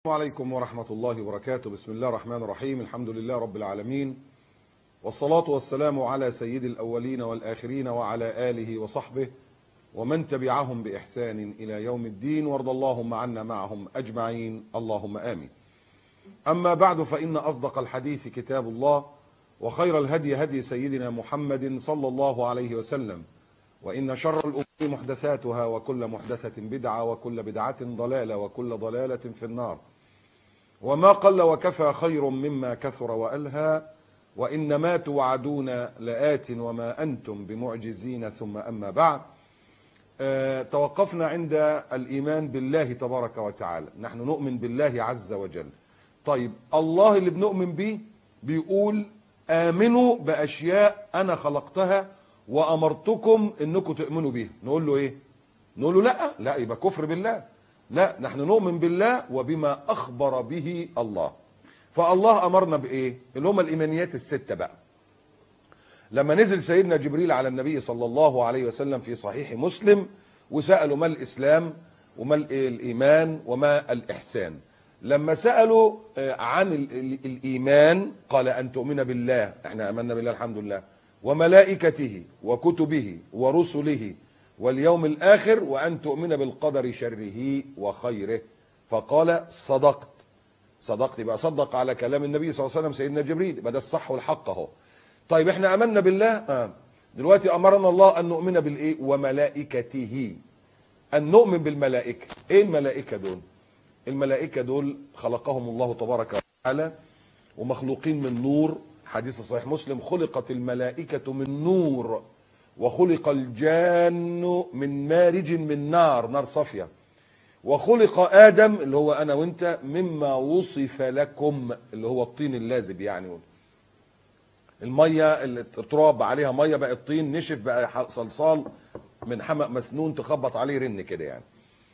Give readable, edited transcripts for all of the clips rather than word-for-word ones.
السلام عليكم ورحمة الله وبركاته. بسم الله الرحمن الرحيم. الحمد لله رب العالمين، والصلاة والسلام على سيد الأولين والآخرين وعلى آله وصحبه ومن تبعهم بإحسان إلى يوم الدين، وارض اللهم عنا معهم أجمعين، اللهم آمين. أما بعد، فإن أصدق الحديث كتاب الله، وخير الهدي هدي سيدنا محمد صلى الله عليه وسلم، وإن شر الأمور محدثاتها، وكل محدثة بدعة، وكل بدعة ضلالة، وكل ضلالة في النار. وما قل وكفى خير مما كثر وألهى، وإنما توعدون لآت وما أنتم بمعجزين. ثم أما بعد، توقفنا عند الإيمان بالله تبارك وتعالى. نحن نؤمن بالله عز وجل. طيب، الله اللي بنؤمن به بيقول آمنوا بأشياء أنا خلقتها وأمرتكم إنكم تؤمنوا بيها. نقول له إيه؟ نقول له لا يبقى كفر بالله. لا، نحن نؤمن بالله وبما أخبر به الله. فالله أمرنا بإيه؟ اللي هم الإيمانيات الستة بقى. لما نزل سيدنا جبريل على النبي صلى الله عليه وسلم في صحيح مسلم وسألوا ما الإسلام وما الإيمان وما الإحسان. لما سألوا عن الإيمان قال أن تؤمن بالله، احنا أمنا بالله الحمد لله، وملائكته وكتبه ورسله واليوم الآخر، وأن تؤمن بالقدر شره وخيره. فقال صدقت يبقى صدق على كلام النبي صلى الله عليه وسلم سيدنا جبريل، يبقى ده الصح والحق اهو. طيب احنا امنا بالله، دلوقتي امرنا الله ان نؤمن بالايه؟ وملائكته، ان نؤمن بالملائكه. ايه الملائكه دول؟ الملائكه دول خلقهم الله تبارك وتعالى ومخلوقين من نور. حديث صحيح مسلم: خلقت الملائكه من نور وخلق الجان من مارج من نار صافيه، وخلق آدم اللي هو أنا وأنت مما وصف لكم، اللي هو الطين اللازب، يعني المية اللي التراب عليها مية بقت طين، نشف بقى صلصال من حمأ مسنون تخبط عليه رن كده يعني.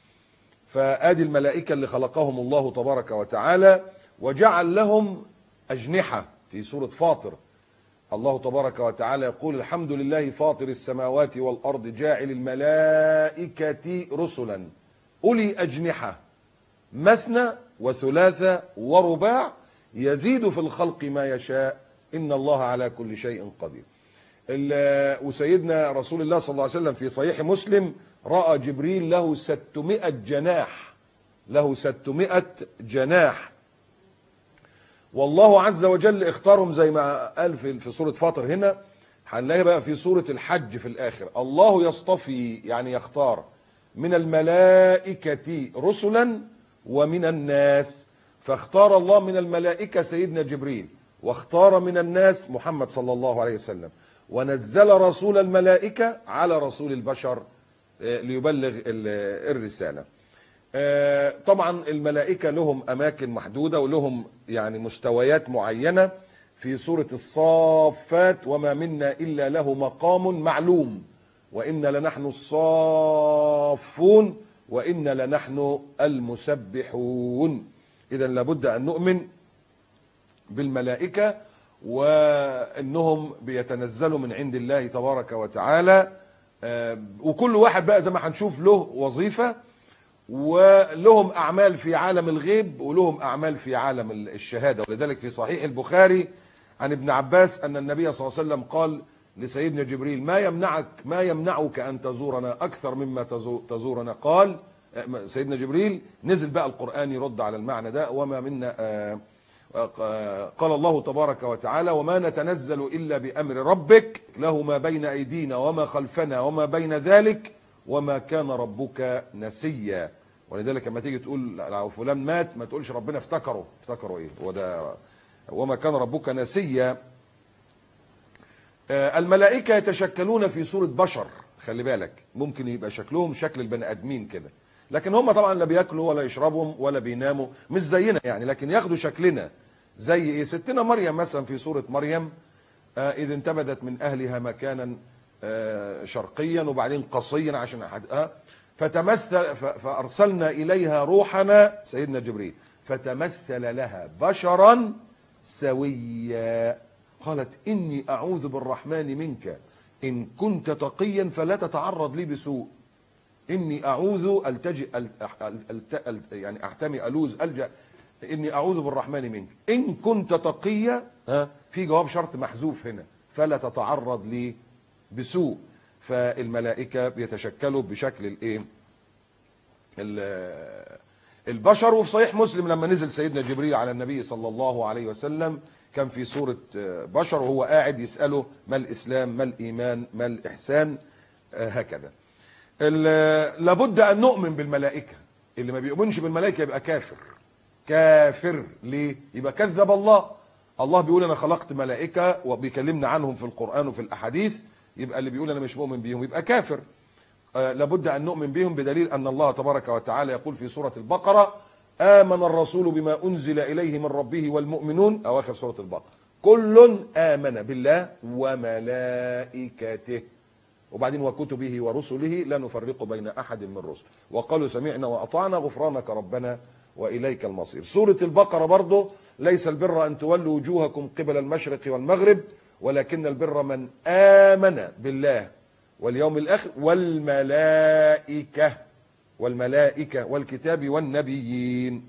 فآدي الملائكة اللي خلقهم الله تبارك وتعالى، وجعل لهم أجنحة. في سورة فاطر الله تبارك وتعالى يقول: الحمد لله فاطر السماوات والأرض جاعل الملائكة رسلا أولي أجنحة مثنى وثلاثة ورباع يزيد في الخلق ما يشاء إن الله على كل شيء قدير. وسيدنا رسول الله صلى الله عليه وسلم في صحيح مسلم رأى جبريل له 600 جناح، له 600 جناح، والله عز وجل اختارهم زي ما قال في سورة فاطر. هنا هنلاقي بقى في سورة الحج في الآخر: الله يصطفي، يعني يختار، من الملائكة رسلا ومن الناس. فاختار الله من الملائكة سيدنا جبريل، واختار من الناس محمد صلى الله عليه وسلم، ونزل رسول الملائكة على رسول البشر ليبلغ الرسالة. طبعا الملائكة لهم أماكن محدودة ولهم يعني مستويات معينة. في سورة الصافات: وما منا إلا له مقام معلوم وإن لنحن الصافون وإن لنحن المسبحون. إذا لابد أن نؤمن بالملائكة، وأنهم بيتنزلوا من عند الله تبارك وتعالى، وكل واحد بقى زي ما هنشوف له وظيفة، ولهم أعمال في عالم الغيب ولهم أعمال في عالم الشهادة. ولذلك في صحيح البخاري عن ابن عباس أن النبي صلى الله عليه وسلم قال لسيدنا جبريل: ما يمنعك أن تزورنا أكثر مما تزورنا؟ قال سيدنا جبريل نزل بقى القرآن يرد على المعنى ده: وما منا قال الله تبارك وتعالى: وما نتنزل إلا بأمر ربك له ما بين أيدينا وما خلفنا وما بين ذلك وما كان ربك نسيا. ولذلك لما تيجي تقول لو فلان مات ما تقولش ربنا افتكره ايه، وده وما كان ربك نسيا. الملائكة يتشكلون في صورة بشر، خلي بالك، ممكن يبقى شكلهم شكل البني آدمين كده، لكن هم طبعا لا بياكلوا ولا يشربوا ولا بيناموا، مش زينا يعني، لكن ياخدوا شكلنا. زي ايه؟ ستنا مريم مثلا في سورة مريم: إذ انتبذت من أهلها مكانا شرقيا وبعدين قصيا عشان فتمثل فأرسلنا إليها روحنا سيدنا جبريل فتمثل لها بشرا سويا، قالت إني أعوذ بالرحمن منك إن كنت تقيا فلا تتعرض لي بسوء. إني أعوذ يعني أحتمي ألوذ ألجأ إني أعوذ بالرحمن منك إن كنت تقيا، في جواب شرط محذوف هنا، فلا تتعرض لي بسوء. فالملائكة بيتشكلوا بشكل الايه البشر. وفي صحيح مسلم لما نزل سيدنا جبريل على النبي صلى الله عليه وسلم كان في صورة بشر وهو قاعد يسأله ما الإسلام ما الإيمان ما الإحسان، هكذا. لابد أن نؤمن بالملائكة. اللي ما بيؤمنش بالملائكة يبقى كافر. كافر ليه؟ يبقى كذب الله. الله بيقول أنا خلقت ملائكة وبيكلمنا عنهم في القرآن وفي الأحاديث، يبقى اللي بيقول أنا مش مؤمن بيهم يبقى كافر. لابد أن نؤمن بهم بدليل أن الله تبارك وتعالى يقول في سورة البقرة آمن الرسول بما أنزل إليه من ربه والمؤمنون، أواخر سورة البقرة، كل آمن بالله وملائكته وبعدين وكتبه ورسله لا نفرق بين أحد من رسله وقالوا سمعنا وأطعنا غفرانك ربنا وإليك المصير. سورة البقرة برضو ليس البر أن تولوا وجوهكم قبل المشرق والمغرب ولكن البر من آمن بالله واليوم الآخر والملائكة والكتاب والنبيين.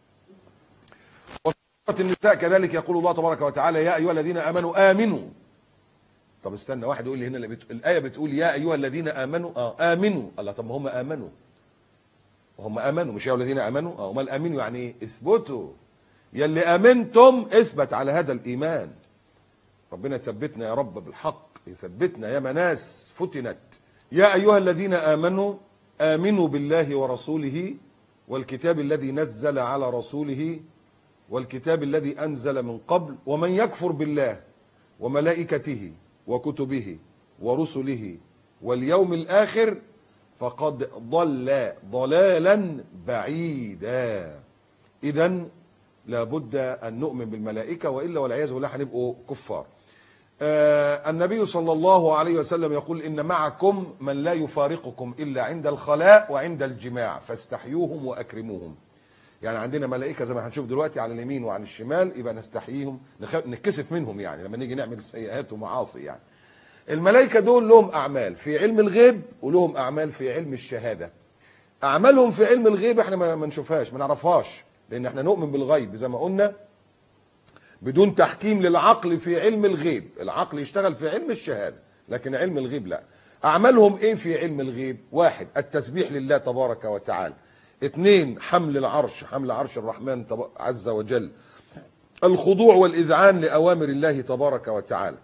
وسورة النساء كذلك يقول الله تبارك وتعالى يا أيها الذين آمنوا آمنوا. طب استنى، واحد يقول لي هنا الآية بتقول يا أيها الذين آمنوا آمنوا. الله، طب ما هم آمنوا، وهم آمنوا مش يا الذين آمنوا. امال آمنوا يعني إيه؟ اثبتوا، يا اللي آمنتم اثبت على هذا الإيمان. ربنا يثبتنا يا رب بالحق، يثبتنا يا مناس فتنت. يا أيها الذين آمنوا آمنوا بالله ورسوله والكتاب الذي نزل على رسوله والكتاب الذي أنزل من قبل ومن يكفر بالله وملائكته وكتبه ورسله واليوم الآخر فقد ضل ضلالا بعيدا. إذن لابد أن نؤمن بالملائكة وإلا والعياذ بالله هنبقوا كفار. النبي صلى الله عليه وسلم يقول إن معكم من لا يفارقكم إلا عند الخلاء وعند الجماع فاستحيوهم وأكرموهم. يعني عندنا ملائكة زي ما هنشوف دلوقتي على اليمين وعلى الشمال، يبقى نستحييهم نتكسف منهم يعني لما نيجي نعمل سيئات ومعاصي. يعني الملائكة دول لهم أعمال في علم الغيب ولهم أعمال في علم الشهادة. أعمالهم في علم الغيب احنا ما نشوفهاش ما نعرفهاش، لأن احنا نؤمن بالغيب زي ما قلنا بدون تحكيم للعقل في علم الغيب. العقل يشتغل في علم الشهادة لكن علم الغيب لا. أعمالهم إيه في علم الغيب؟ واحد التسبيح لله تبارك وتعالى. اثنين حمل العرش، حمل عرش الرحمن عز وجل. الخضوع والإذعان لأوامر الله تبارك وتعالى.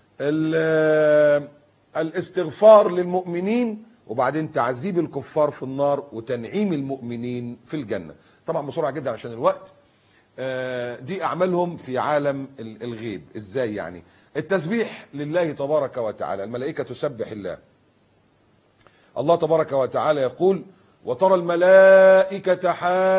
الاستغفار للمؤمنين وبعدين تعذيب الكفار في النار وتنعيم المؤمنين في الجنة. طبعا بسرعة جدا عشان الوقت. دي أعمالهم في عالم الغيب. إزاي يعني؟ التسبيح لله تبارك وتعالى، الملائكة تسبح الله. الله تبارك وتعالى يقول وترى الملائكة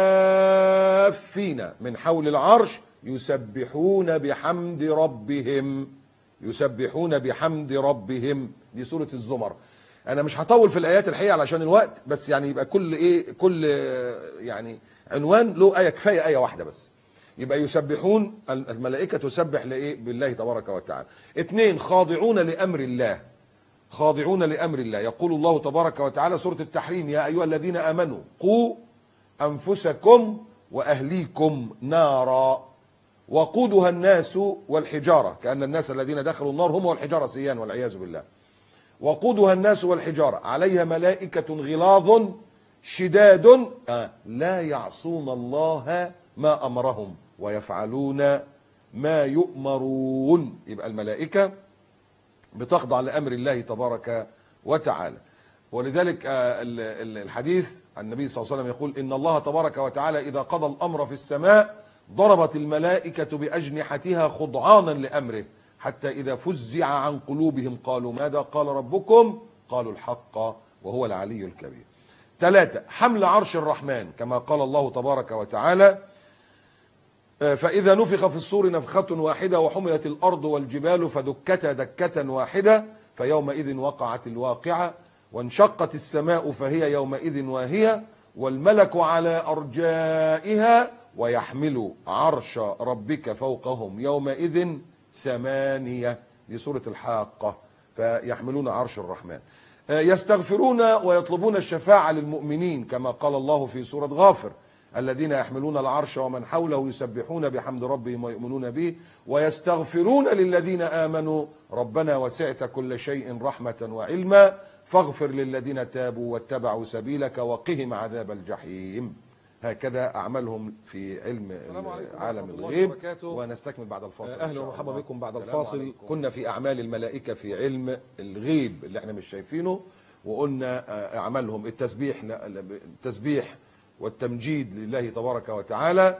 حافين من حول العرش يسبحون بحمد ربهم. يسبحون بحمد ربهم. دي سورة الزمر. أنا مش هطول في الآيات الحقيقة علشان الوقت، بس يعني يبقى كل يعني عنوان له آية، كفاية آية واحدة بس. يبقى يسبحون، الملائكة تسبح لإيه؟ بالله تبارك وتعالى. اثنين خاضعون لأمر الله. خاضعون لأمر الله. يقول الله تبارك وتعالى سورة التحريم يا أيها الذين آمنوا قوا أنفسكم وأهليكم نارا وقودها الناس والحجارة، كأن الناس الذين دخلوا النار هم والحجارة سيان والعياذ بالله. وقودها الناس والحجارة عليها ملائكة غلاظ شداد لا يعصون الله ما أمرهم ويفعلون ما يؤمرون. يبقى الملائكة بتخضع لأمر الله تبارك وتعالى. ولذلك الحديث عن النبي صلى الله عليه وسلم يقول إن الله تبارك وتعالى إذا قضى الأمر في السماء ضربت الملائكة بأجنحتها خضعانا لأمره حتى إذا فزع عن قلوبهم قالوا ماذا قال ربكم؟ قالوا الحق وهو العلي الكبير. ثلاثة حمل عرش الرحمن كما قال الله تبارك وتعالى فإذا نفخ في الصور نفخة واحدة وحملت الأرض والجبال فدكتا دكة واحدة فيومئذ وقعت الواقعة وانشقت السماء فهي يومئذ واهية والملك على أرجائها ويحمل عرش ربك فوقهم يومئذ ثمانية. دي سورة الحاقة. فيحملون عرش الرحمن. يستغفرون ويطلبون الشفاعة للمؤمنين كما قال الله في سورة غافر الذين يحملون العرش ومن حوله يسبحون بحمد ربهم ويؤمنون به ويستغفرون للذين آمنوا ربنا وسعت كل شيء رحمة وعلما فاغفر للذين تابوا واتبعوا سبيلك وقهم عذاب الجحيم. هكذا أعمالهم في علم عالم الغيب. ونستكمل بعد الفاصل. أهلا ومرحبا بكم بعد الفاصل. كنا في أعمال الملائكة في علم الغيب اللي احنا مش شايفينه، وقلنا أعمالهم التسبيح والتمجيد لله تبارك وتعالى،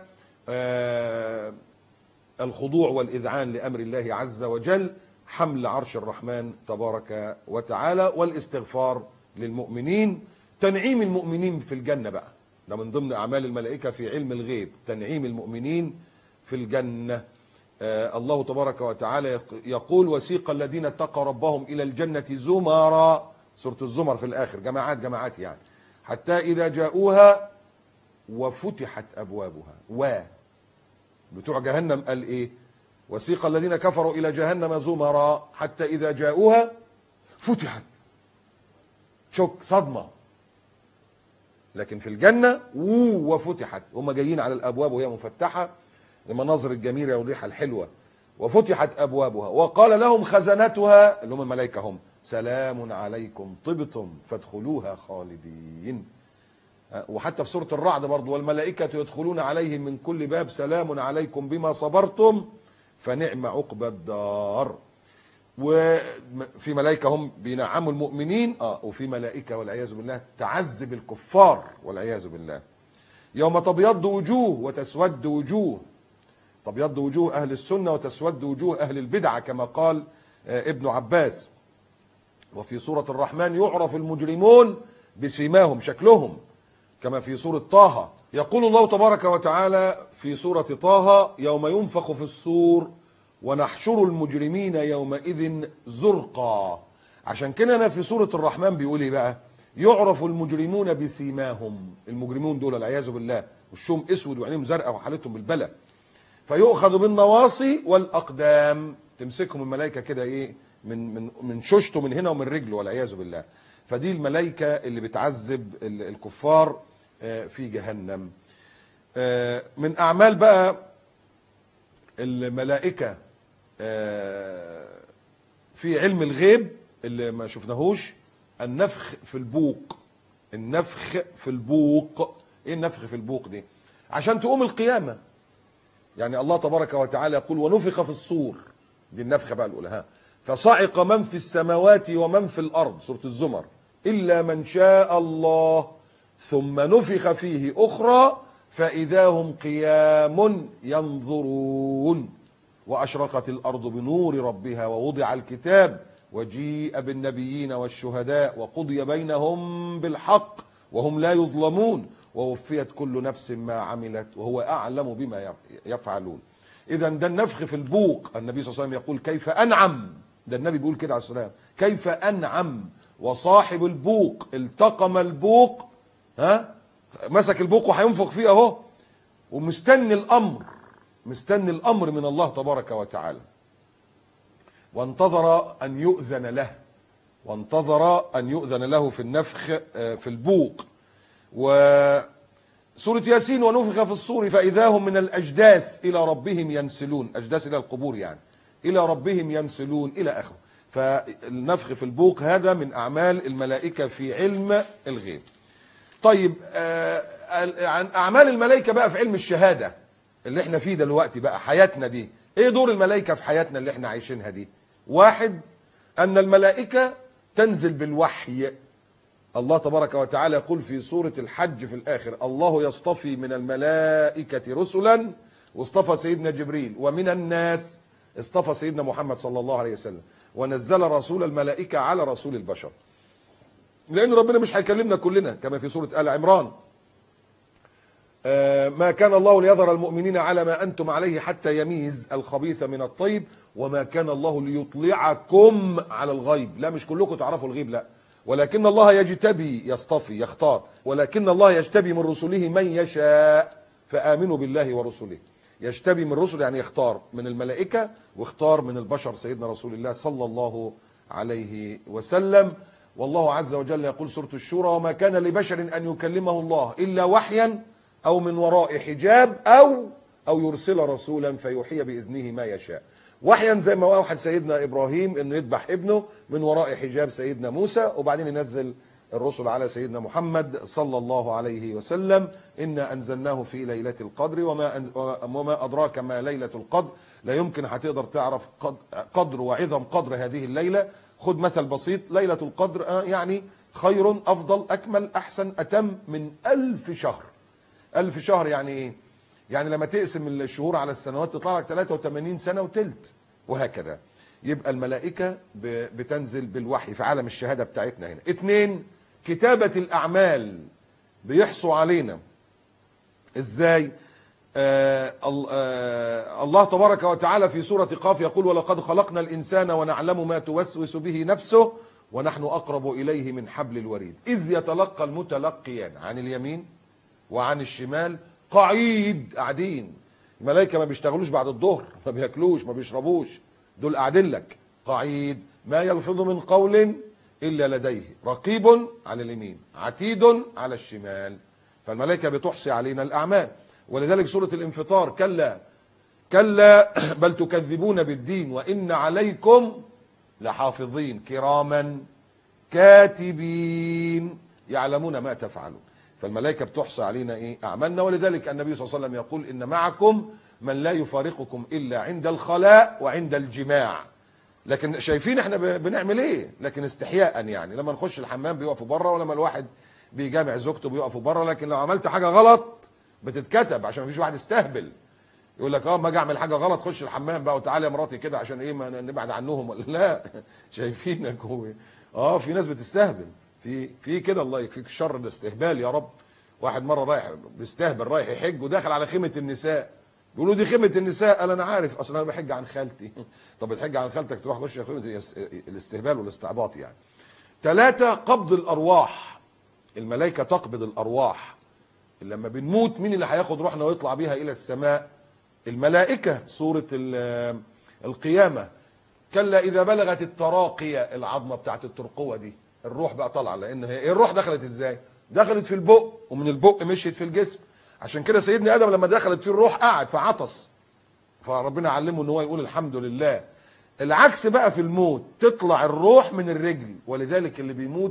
الخضوع والإذعان لأمر الله عز وجل، حمل عرش الرحمن تبارك وتعالى، والاستغفار للمؤمنين، تنعيم المؤمنين في الجنة بقى، ده من ضمن أعمال الملائكة في علم الغيب، تنعيم المؤمنين في الجنة. الله تبارك وتعالى يقول وسيق الذين اتقوا ربهم إلى الجنة زمرا، سورة الزمر في الآخر، جماعات جماعات يعني، حتى إذا جاءوها وفتحت أبوابها. بتوع جهنم قال إيه؟ وسيق الذين كفروا إلى جهنم زمرا حتى إذا جاءوها فتحت، شك صدمة. لكن في الجنة وفتحت، هم جايين على الأبواب وهي مفتحة، المناظر الجميلة والريحة الحلوة، وفتحت أبوابها وقال لهم خزنتها اللي هم الملائكة هم سلام عليكم طبتم فادخلوها خالدين. وحتى في سورة الرعد برضو والملائكة يدخلون عليهم من كل باب سلام عليكم بما صبرتم فنعم عقبى الدار. وفي ملائكة هم بينعموا المؤمنين، وفي ملائكة والعياذ بالله تعذب الكفار والعياذ بالله. يوم تبيض وجوه وتسود وجوه، تبيض وجوه أهل السنة وتسود وجوه أهل البدعة كما قال ابن عباس. وفي سورة الرحمن يعرف المجرمون بسيماهم، شكلهم، كما في سورة طه. يقول الله تبارك وتعالى في سورة طه يوم ينفخ في الصور ونحشر المجرمين يومئذ زرقا. عشان كده أنا في سورة الرحمن بيقول ايه بقى؟ يعرف المجرمون بسيماهم، المجرمون دول العياذ بالله وشهم اسود وعينيهم زرقاء وحالتهم بالبلى، فيؤخذ بالنواصي والأقدام، تمسكهم الملائكة كده ايه من ششته من هنا ومن رجله والعياذ بالله. فدي الملائكة اللي بتعذب الكفار في جهنم. من أعمال بقى الملائكة في علم الغيب اللي ما شفناهوش النفخ في البوق. النفخ في البوق، ايه النفخ في البوق دي؟ عشان تقوم القيامة. يعني الله تبارك وتعالى يقول ونفخ في الصور، دي النفخة بقى الأولى، فصعق من في السماوات ومن في الأرض، سورة الزمر، إلا من شاء الله ثم نفخ فيه أخرى فإذا هم قيام ينظرون وأشرقت الأرض بنور ربها ووضع الكتاب وجيء بالنبيين والشهداء وقضي بينهم بالحق وهم لا يظلمون ووفيت كل نفس ما عملت وهو أعلم بما يفعلون. إذا ده النفخ في البوق. النبي صلى الله عليه وسلم يقول كيف أنعم، ده النبي بيقول كده عليه السلام، كيف أنعم وصاحب البوق التقم البوق، مسك البوق وهينفخ فيه اهو، ومستني الامر، مستني الامر من الله تبارك وتعالى، وانتظر ان يؤذن له، وانتظر ان يؤذن له في النفخ في البوق. وسورة ياسين ونفخ في الصور فإذا هم من الأجداث إلى ربهم ينسلون، أجداث إلى القبور يعني، إلى ربهم ينسلون إلى آخره. فالنفخ في البوق هذا من أعمال الملائكة في علم الغيب. طيب عن أعمال الملائكة بقى في علم الشهادة اللي احنا فيه دلوقتي بقى، حياتنا دي، ايه دور الملائكة في حياتنا اللي احنا عايشينها دي؟ واحد، أن الملائكة تنزل بالوحي. الله تبارك وتعالى يقول في سورة الحج في الآخر الله يصطفي من الملائكة رسلا، واصطفى سيدنا جبريل، ومن الناس اصطفى سيدنا محمد صلى الله عليه وسلم، ونزل رسول الملائكة على رسول البشر. لأن ربنا مش هيكلمنا كلنا كما في سورة آل عمران، ما كان الله ليذر المؤمنين على ما أنتم عليه حتى يميز الخبيث من الطيب وما كان الله ليطلعكم على الغيب. لا مش كلكم تعرفوا الغيب، لا، ولكن الله يجتبي، يصطفي، يختار، ولكن الله يجتبي من رسله من يشاء فآمنوا بالله ورسله. يجتبي من رسل يعني يختار من الملائكة واختار من البشر سيدنا رسول الله صلى الله عليه وسلم. والله عز وجل يقول سورة الشورى وما كان لبشر أن يكلمه الله إلا وحيا أو من وراء حجاب أو يرسل رسولا فيوحي بإذنه ما يشاء. وحيا زي ما أوحى سيدنا إبراهيم إنه يذبح ابنه من وراء حجاب سيدنا موسى، وبعدين ينزل الرسل على سيدنا محمد صلى الله عليه وسلم. إنا أنزلناه في ليلة القدر وما أدراك ما ليلة القدر. لا يمكن هتقدر تعرف قدر وعظم قدر هذه الليلة. خد مثل بسيط، ليلة القدر يعني خير أفضل أكمل أحسن أتم من 1000 شهر. 1000 شهر يعني إيه؟ يعني لما تقسم الشهور على السنوات تطلع لك 83 سنة وتلت، وهكذا. يبقى الملائكة بتنزل بالوحي في عالم الشهادة بتاعتنا هنا. 2، كتابة الأعمال بيحصوا علينا إزاي؟ الله تبارك وتعالى في سورة قاف يقول ولقد خلقنا الإنسان ونعلم ما توسوس به نفسه ونحن أقرب إليه من حبل الوريد إذ يتلقى المتلقيان عن اليمين وعن الشمال قعيد. قاعدين الملائكة، ما بيشتغلوش بعد الظهر، ما بياكلوش، ما بيشربوش، دول قاعدين لك قعيد. ما يلفظ من قول إلا لديه رقيب على اليمين عتيد على الشمال. فالملائكة بتحصي علينا الأعمال. ولذلك سورة الانفطار كلا بل تكذبون بالدين وإن عليكم لحافظين كراما كاتبين يعلمون ما تفعلون. فالملائكة بتحصي علينا إيه؟ أعمالنا. ولذلك النبي صلى الله عليه وسلم يقول إن معكم من لا يفارقكم إلا عند الخلاء وعند الجماع. لكن شايفين احنا بنعمل ايه؟ لكن استحياء يعني لما نخش الحمام بيقفوا بره، ولما الواحد بيجامع زوجته بيقفوا بره. لكن لو عملت حاجه غلط بتتكتب عشان ما فيش واحد يستهبل يقول لك ما اجي اعمل حاجه غلط خش الحمام بقى وتعالى يا مراتي كده عشان ايه ما نبعد عنهم ولا لا. شايفينك هو في ناس بتستهبل في كده. الله يكفيك الشر الاستهبال يا رب. واحد مره رايح بيستهبل رايح يحج وداخل على خيمه النساء، بيقولوا دي خيمه النساء. قال انا عارف اصلا انا بحج عن خالتي. طب بتحج عن خالتك تروح تخش خيمه الاستهبال والاستعباط يعني. 3، قبض الارواح. الملائكه تقبض الارواح. لما بنموت مين اللي هياخد روحنا ويطلع بيها الى السماء؟ الملائكه. سوره القيامه كلا اذا بلغت التراقيه، العظمه بتاعت الترقوه دي الروح بقى طالعه. لان هي الروح دخلت ازاي؟ دخلت في البق ومن البق مشيت في الجسم. عشان كده سيدنا ادم لما دخلت فيه الروح قعد فعطس، فربنا علمه ان هو يقول الحمد لله. العكس بقى في الموت تطلع الروح من الرجل. ولذلك اللي بيموت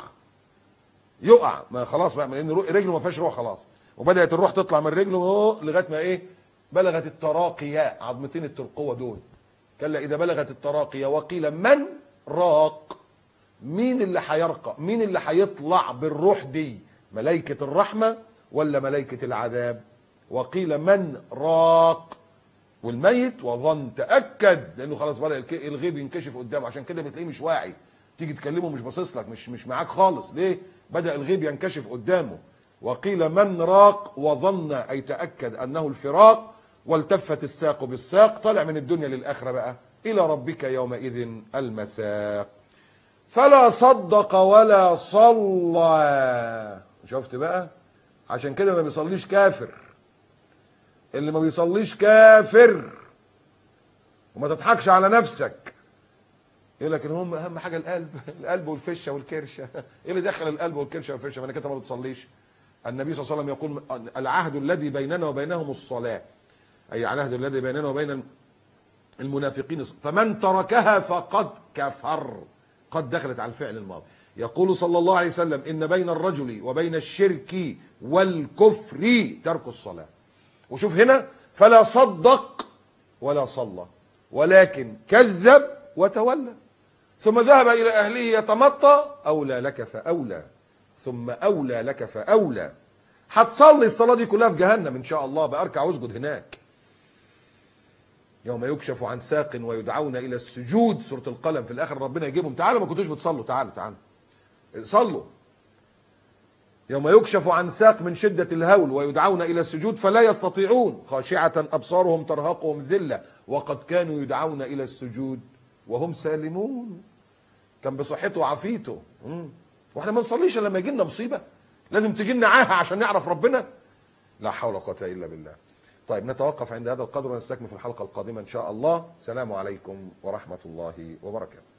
يقع ما خلاص بقى، لان رجله ما فيهاش روح خلاص، وبدات الروح تطلع من رجله لغايه ما ايه؟ بلغت التراقيه، عظمتين الترقوه دول. كلا اذا بلغت التراقيه وقيل من راق. مين اللي هيرقى؟ مين اللي هيطلع بالروح دي؟ ملائكه الرحمه ولا ملائكه العذاب؟ وقيل من راق. والميت وظن تاكد لانه خلاص بدا الغيب ينكشف قدامه. عشان كده بتلاقيه مش واعي، تيجي تكلمه مش باصص لك، مش معاك خالص. ليه؟ بدا الغيب ينكشف قدامه. وقيل من راق وظن اي تاكد انه الفراق والتفت الساق بالساق. طالع من الدنيا للاخره بقى الى ربك يومئذ المساق. فلا صدق ولا صلى. شفت بقى؟ عشان كده ما بيصليش كافر. اللي ما بيصليش كافر. وما تضحكش على نفسك. يقول لك هم اهم حاجه القلب والفشه والكرشه. ايه اللي دخل القلب والكرشه والفشه؟ ما انا كده ما بتصليش. النبي صلى الله عليه وسلم يقول العهد الذي بيننا وبينهم الصلاه، اي العهد الذي بيننا وبين المنافقين، فمن تركها فقد كفر. قد دخلت على الفعل الماضي. يقول صلى الله عليه وسلم ان بين الرجل وبين الشرك والكفر ترك الصلاه. وشوف هنا فلا صدق ولا صلى ولكن كذب وتولى ثم ذهب الى اهله يتمطى. اولى لك فاولى ثم اولى لك فاولى. هتصلي الصلاه دي كلها في جهنم ان شاء الله، باركع واسجد هناك. يوم يكشف عن ساق ويدعون الى السجود. سوره القلم في الاخر ربنا يجيبهم تعالوا ما كنتوش بتصلوا، تعالوا صلوا. يوم يكشف عن ساق من شدة الهول ويدعون إلى السجود فلا يستطيعون خاشعة أبصارهم ترهقهم ذلة وقد كانوا يدعون إلى السجود وهم سالمون. كان بصحته وعافيته. واحنا ما نصليش لما يجي لنا مصيبة؟ لازم تجي لنا عاهة عشان نعرف ربنا؟ لا حول ولا قوة إلا بالله. طيب نتوقف عند هذا القدر ونستكمل في الحلقة القادمة إن شاء الله. سلام عليكم ورحمة الله وبركاته.